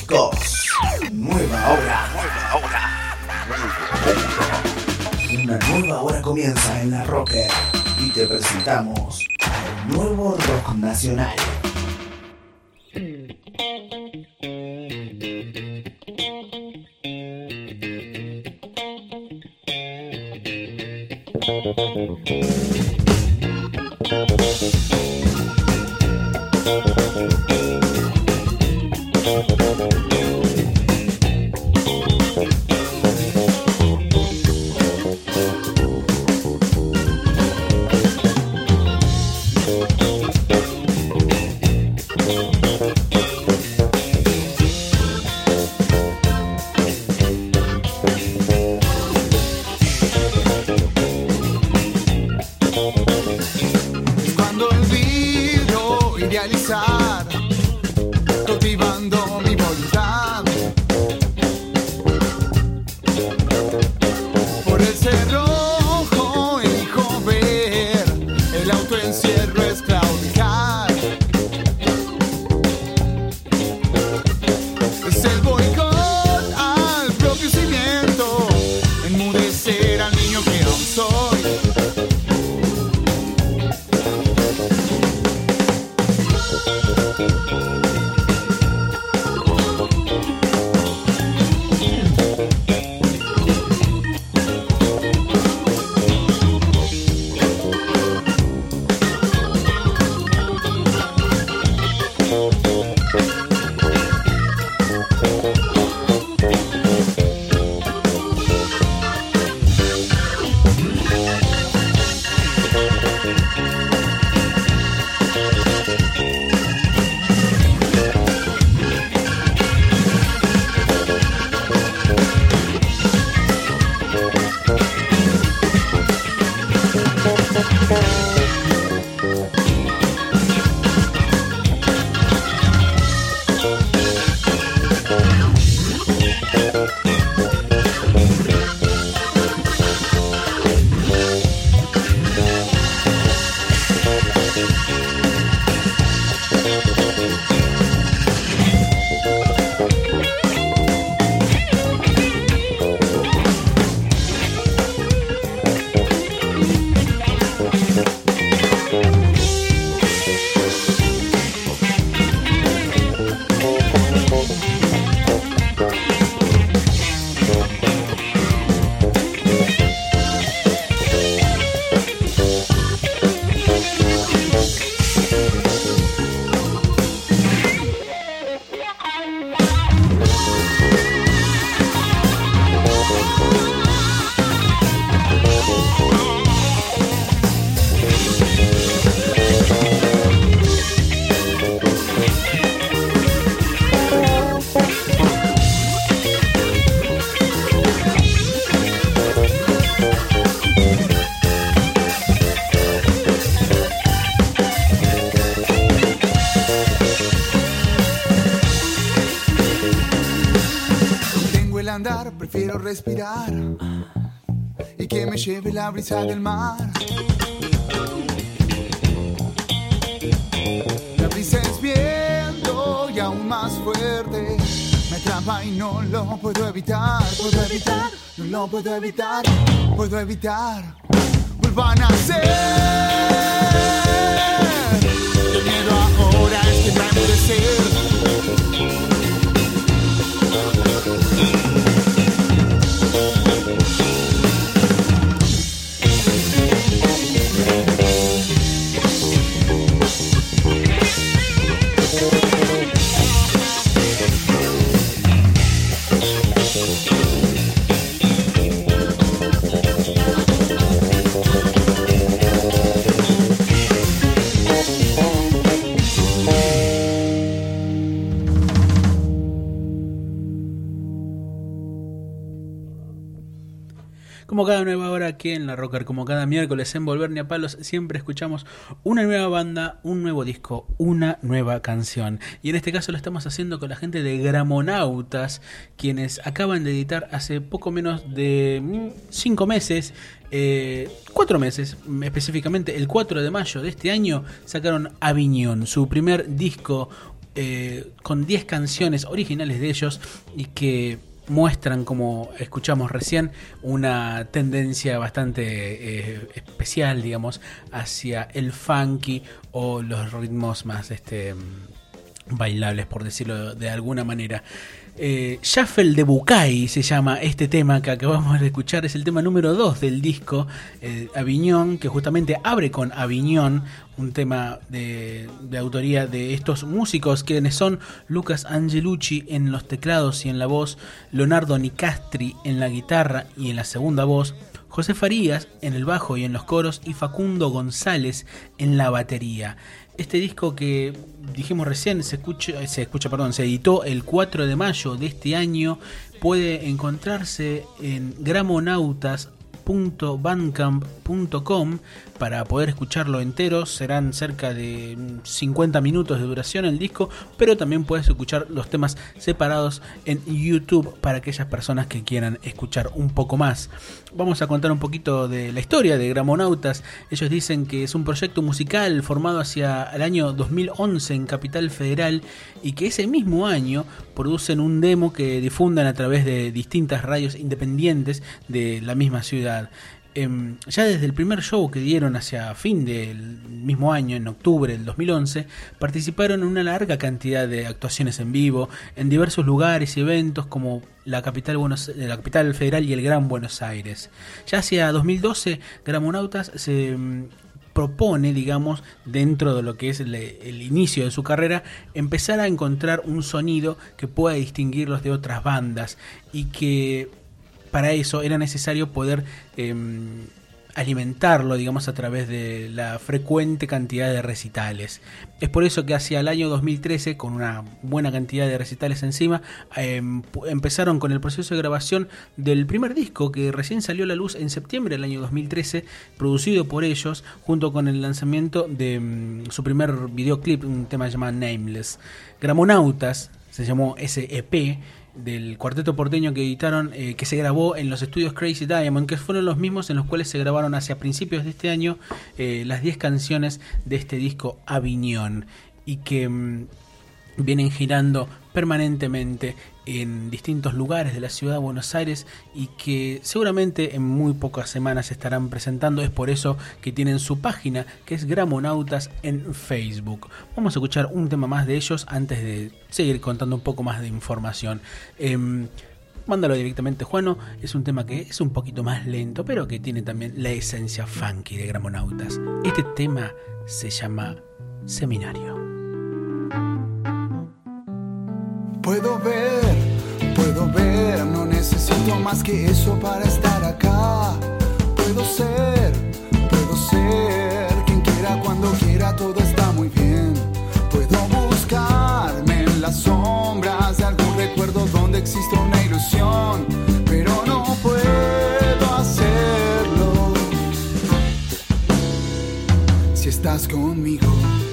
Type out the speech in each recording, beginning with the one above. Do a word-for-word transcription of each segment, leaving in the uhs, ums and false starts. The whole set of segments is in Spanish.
discos. Nueva hora. Nueva hora. Una nueva hora comienza en La Rocker y te presentamos al nuevo rock nacional. Cuando el vidrio idealizar, cautivando mi voluntad, por el cerrojo elijo ver, el autoencierro es claudicar, es el boicot al propio cimiento, enmudecer al niño que aún soy. Andar, prefiero respirar y que me lleve la brisa del mar. La brisa es viento y aún más fuerte, me atrapa y no lo puedo evitar. Puedo evitar, no lo puedo evitar, puedo evitar. Vuelvo a nacer. El miedo ahora es que va a enmudecer. Como cada nueva hora aquí en La Rocker, como cada miércoles en Volver Ni a Palos, siempre escuchamos una nueva banda, un nuevo disco, una nueva canción. Y en este caso lo estamos haciendo con la gente de Gramonautas, quienes acaban de editar hace poco menos de cinco meses, eh, cuatro meses específicamente, el cuatro de mayo de este año, sacaron Aviñón, su primer disco eh, con diez canciones originales de ellos y que muestran, como escuchamos recién, una tendencia bastante eh, especial, digamos, hacia el funky o los ritmos más este, bailables, por decirlo de alguna manera. Eh, Shuffle de Bucay se llama este tema que acabamos de escuchar, es el tema número dos del disco eh, Avignon, que justamente abre con Avignon, un tema de, de autoría de estos músicos, quienes son Lucas Angelucci en los teclados y en la voz, Leonardo Nicastri en la guitarra y en la segunda voz, José Farías en el bajo y en los coros y Facundo González en la batería. Este disco que dijimos recién se escucha, se escucha, perdón, se editó el cuatro de mayo de este año. Puede encontrarse en gramonautas punto bandcamp punto com para poder escucharlo entero. Serán cerca de cincuenta minutos de duración el disco, pero también puedes escuchar los temas separados en YouTube para aquellas personas que quieran escuchar un poco más. Vamos a contar un poquito de la historia de Gramonautas. Ellos dicen que es un proyecto musical formado hacia el año dos mil once en Capital Federal y que ese mismo año producen un demo que difunden a través de distintas radios independientes de la misma ciudad. Eh, ya desde el primer show que dieron hacia fin del mismo año, en octubre del dos mil once, participaron en una larga cantidad de actuaciones en vivo en diversos lugares y eventos como la capital, Buenos, la capital federal y el Gran Buenos Aires. Ya hacia dos mil doce, Gramonautas se mm, propone, digamos, dentro de lo que es el, el inicio de su carrera, empezar a encontrar un sonido que pueda distinguirlos de otras bandas y que para eso era necesario poder eh, alimentarlo, digamos, a través de la frecuente cantidad de recitales. Es por eso que hacia el año dos mil trece, con una buena cantidad de recitales encima, eh, empezaron con el proceso de grabación del primer disco, que recién salió a la luz en septiembre del año dos mil trece, producido por ellos, junto con el lanzamiento de um, su primer videoclip, un tema llamado Nameless. Gramonautas se llamó ese E P del cuarteto porteño que editaron, eh, que se grabó en los estudios Crazy Diamond, que fueron los mismos en los cuales se grabaron hacia principios de este año eh, las diez canciones de este disco Avignon, y que mmm, vienen girando permanentemente en distintos lugares de la ciudad de Buenos Aires y que seguramente en muy pocas semanas se estarán presentando. Es por eso que tienen su página, que es Gramonautas, en Facebook. Vamos a escuchar un tema más de ellos antes de seguir contando un poco más de información. Eh, mándalo directamente, Juano. Es un tema que es un poquito más lento, pero que tiene también la esencia funky de Gramonautas. Este tema se llama Seminario. Puedo ver, puedo ver, no necesito más que eso para estar acá. Puedo ser, puedo ser, quien quiera, cuando quiera, todo está muy bien. Puedo buscarme en las sombras de algún recuerdo donde existe una ilusión, pero no puedo hacerlo si estás conmigo.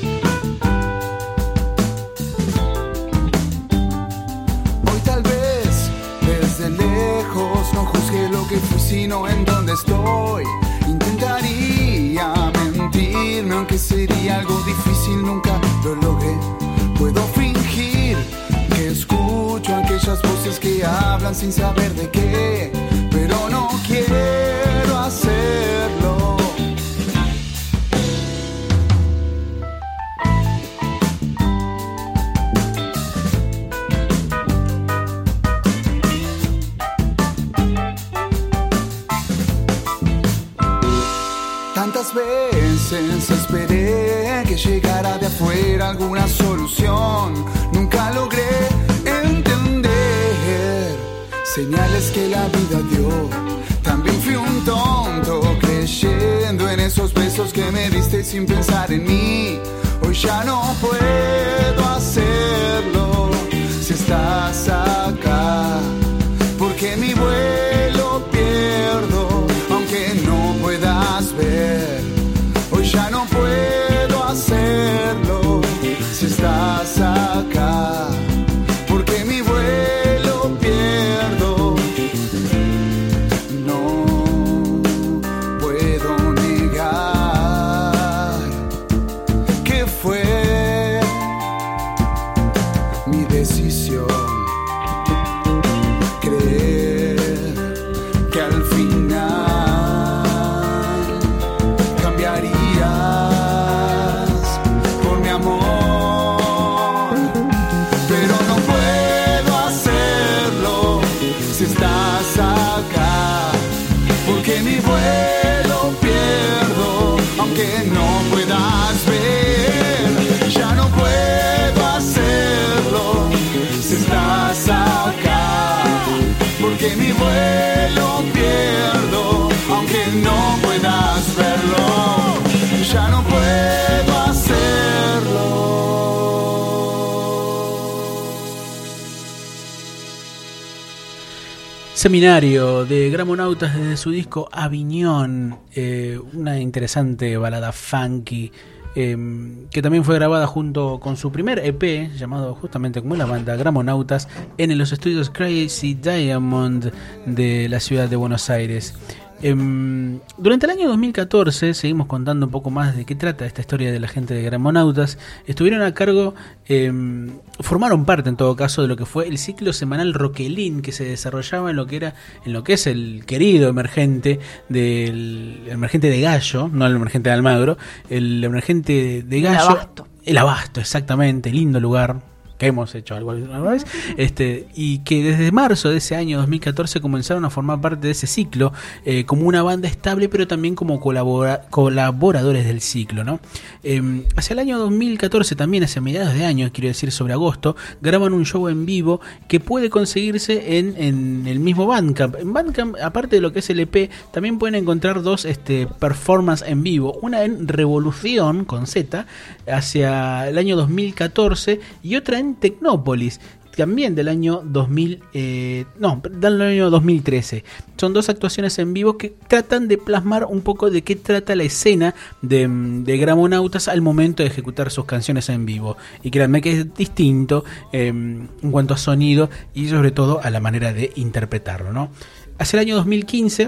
Desde lejos no juzgué lo que fui, sino en donde estoy. Intentaría mentirme, aunque sería algo difícil, nunca lo logré. Puedo fingir que escucho aquellas voces que hablan sin saber de qué, pero no quiero hacerlo. Tantas veces esperé que llegara de afuera alguna solución, nunca logré entender señales que la vida dio. También fui un tonto creyendo en esos besos que me diste sin pensar en mí. Hoy ya no puedo hacerlo si estás acá, porque mi vuelo pierdo aunque no puedas ver. Hoy ya no puedo hacerlo si estás acá, porque mi vuelo pierdo. No puedo negar que fue Seminario de Gramonautas desde su disco Aviñón, eh, una interesante balada funky eh, que también fue grabada junto con su primer E P llamado justamente como la banda Gramonautas en los estudios Crazy Diamond de la ciudad de Buenos Aires. Eh, durante el año dos mil catorce, seguimos contando un poco más de qué trata esta historia de la gente de Gramonautas. Estuvieron a cargo, eh, formaron parte en todo caso de lo que fue el ciclo semanal Roquelín, que se desarrollaba en lo que era, en lo que es el querido emergente del el emergente de Gallo, no el emergente de Almagro, el emergente de Gallo, el Abasto, el Abasto, exactamente, lindo lugar. Que hemos hecho algo alguna vez, este, y que desde marzo de ese año dos mil catorce comenzaron a formar parte de ese ciclo eh, como una banda estable, pero también como colabora, colaboradores del ciclo, ¿no? Eh, hacia el año dos mil catorce, también hacia mediados de año, quiero decir sobre agosto, graban un show en vivo que puede conseguirse en, en el mismo Bandcamp. En Bandcamp, aparte de lo que es el E P, también pueden encontrar dos este, performances en vivo, una en Revolución con Z hacia el año dos mil catorce y otra en Tecnópolis, también del año dos mil, eh, no, del año dos mil trece. Son dos actuaciones en vivo que tratan de plasmar un poco de qué trata la escena de, de Gramonautas al momento de ejecutar sus canciones en vivo. Y créanme que es distinto eh, en cuanto a sonido y sobre todo a la manera de interpretarlo, ¿no? Hacia el año dos mil quince...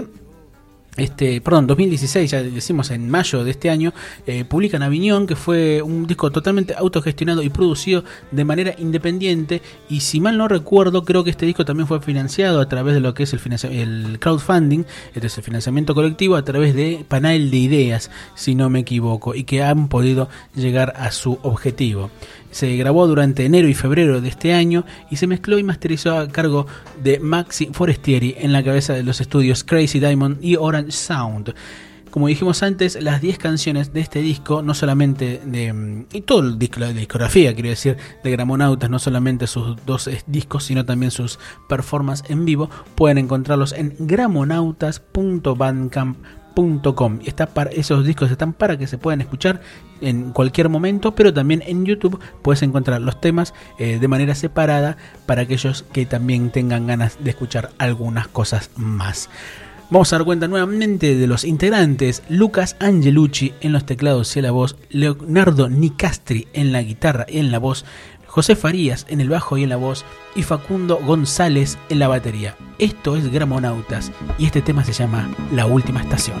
Este, perdón, dos mil dieciséis, ya decimos en mayo de este año, eh, publican Aviñón, que fue un disco totalmente autogestionado y producido de manera independiente, y si mal no recuerdo, creo que este disco también fue financiado a través de lo que es el, el crowdfunding, este es el financiamiento colectivo a través de Panel de Ideas, si no me equivoco, y que han podido llegar a su objetivo. Se grabó durante enero y febrero de este año y se mezcló y masterizó a cargo de Maxi Forestieri en la cabeza de los estudios Crazy Diamond y Orange Sound. Como dijimos antes, las diez canciones de este disco, no solamente de... y todo el disco, la discografía, quiero decir, de Gramonautas, no solamente sus dos discos, sino también sus performances en vivo, pueden encontrarlos en gramonautas punto bandcamp punto com. Está para, esos discos están para que se puedan escuchar en cualquier momento, pero también en YouTube puedes encontrar los temas eh, de manera separada para aquellos que también tengan ganas de escuchar algunas cosas más. Vamos a dar cuenta nuevamente de los integrantes: Lucas Angelucci en los teclados y en la voz, Leonardo Nicastri en la guitarra y en la voz, José Farías en el bajo y en la voz y Facundo González en la batería. Esto es Gramonautas y este tema se llama La Última Estación.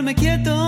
quieto,